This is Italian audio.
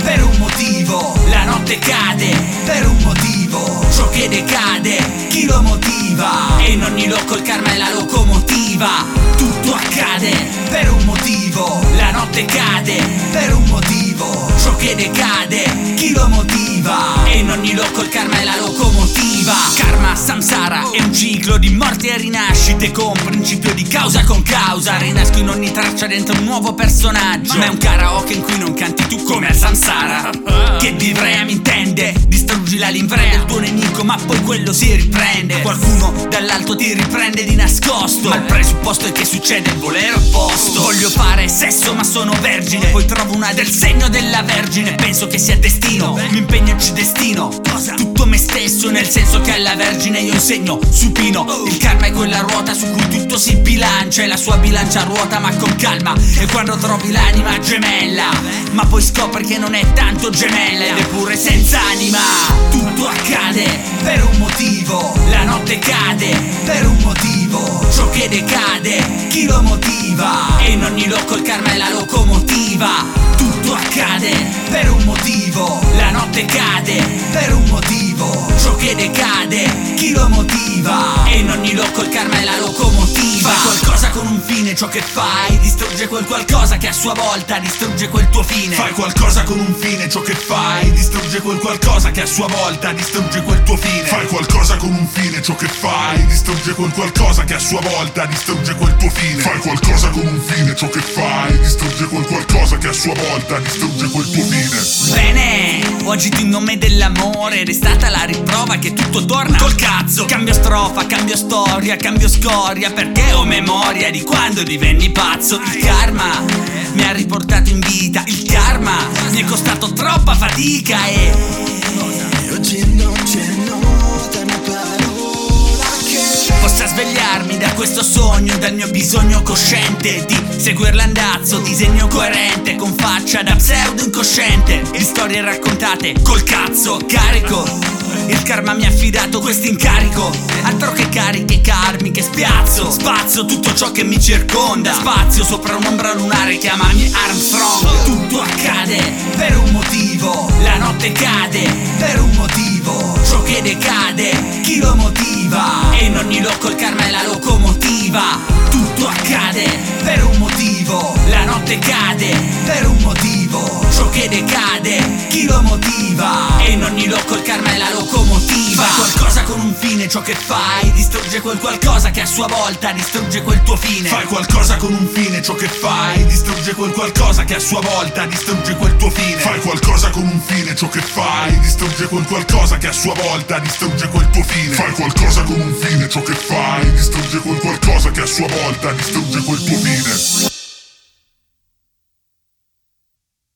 per un motivo. La notte cade per un motivo. Ciò che decade, chi lo motiva? E in ogni loco il karma è la locomotiva. Tutto accade per un motivo. La notte cade per un motivo. Ciò che decade, chi lo motiva? E in ogni loco il karma è la locomotiva. Karma samsara è un ciclo di morti e rinascite con principio di causa con causa. Rinasco in ogni traccia dentro un nuovo personaggio. Ma è un karaoke in cui non canti tu come al samsara. Che Vivrea mi intende, distruggi la livrea del tuo nemico ma poi quello si riprende. Qualcuno dall'alto ti riprende di nascosto, ma il presupposto è che succede il volere opposto. Voglio fare sesso ma sono vergine, poi trovo una del segno della vergine. Penso che sia destino, mi impegno e ci destino tutto me stesso, nel senso che alla vergine io insegno supino. Il karma è quella ruota su cui tutto si bilancia e la sua bilancia ruota ma con calma. E quando trovi l'anima gemella, ma poi scopri che non è tanto gemella ed è pure senza anima. Tutto accade per un motivo. La notte cade per un motivo. Ciò che decade, chi lo motiva? E in ogni loco il karma è la locomotiva. Tutto accade per un motivo. La notte cade per un motivo. Ciò che decade, chi lo motiva? E in ogni loco il karma è la locomotiva. Fai qualcosa con un fine, ciò che fai distrugge quel qualcosa che a sua volta distrugge quel tuo fine. Fai qualcosa con un fine, ciò che fai distrugge quel qualcosa che a sua volta distrugge quel tuo fine. Fai qualcosa con un fine, ciò che fai distrugge quel qualcosa che a sua volta distrugge quel tuo fine. Fai qualcosa con un fine, ciò che fai distrugge quel qualcosa che a sua volta distrugge quel tuo fine. Bene, oggi in nome dell'amore ed è stata la riprova che tutto torna col cazzo. Cambio strofa, cambio storia, cambio scoria, perché ho memoria di quando divenni pazzo. Il karma mi ha riportato in vita, il karma mi è costato troppa fatica e oggi non c'è nota una parola che possa svegliarmi da questo sogno, dal mio bisogno cosciente di seguire l'andazzo, disegno coerente con faccia da pseudo incosciente, di storie raccontate col cazzo carico. Il karma mi ha affidato questo incarico, altro che cariche karmiche, spiazzo, spazio tutto ciò che mi circonda, spazio sopra un'ombra lunare, chiamami Armstrong. Tutto accade per un motivo, la notte cade per un motivo, ciò che decade, chi lo motiva? E in ogni loco il karma è la locomotiva. Tutto accade per un motivo, la notte cade per un motivo, ciò che decade, chi lo motiva? E in ogni loco il karma è la locomotiva. Fai qualcosa con un fine, ciò che fai distrugge quel qualcosa che a sua volta distrugge quel tuo fine. Fai qualcosa con un fine, ciò che fai distrugge quel qualcosa che a sua volta distrugge quel tuo fine. Fai qualcosa con un fine, ciò che fai distrugge quel qualcosa che a sua volta distrugge quel tuo fine. Fai qualcosa con un fine, ciò che fai distrugge quel qualcosa che a sua volta distrugge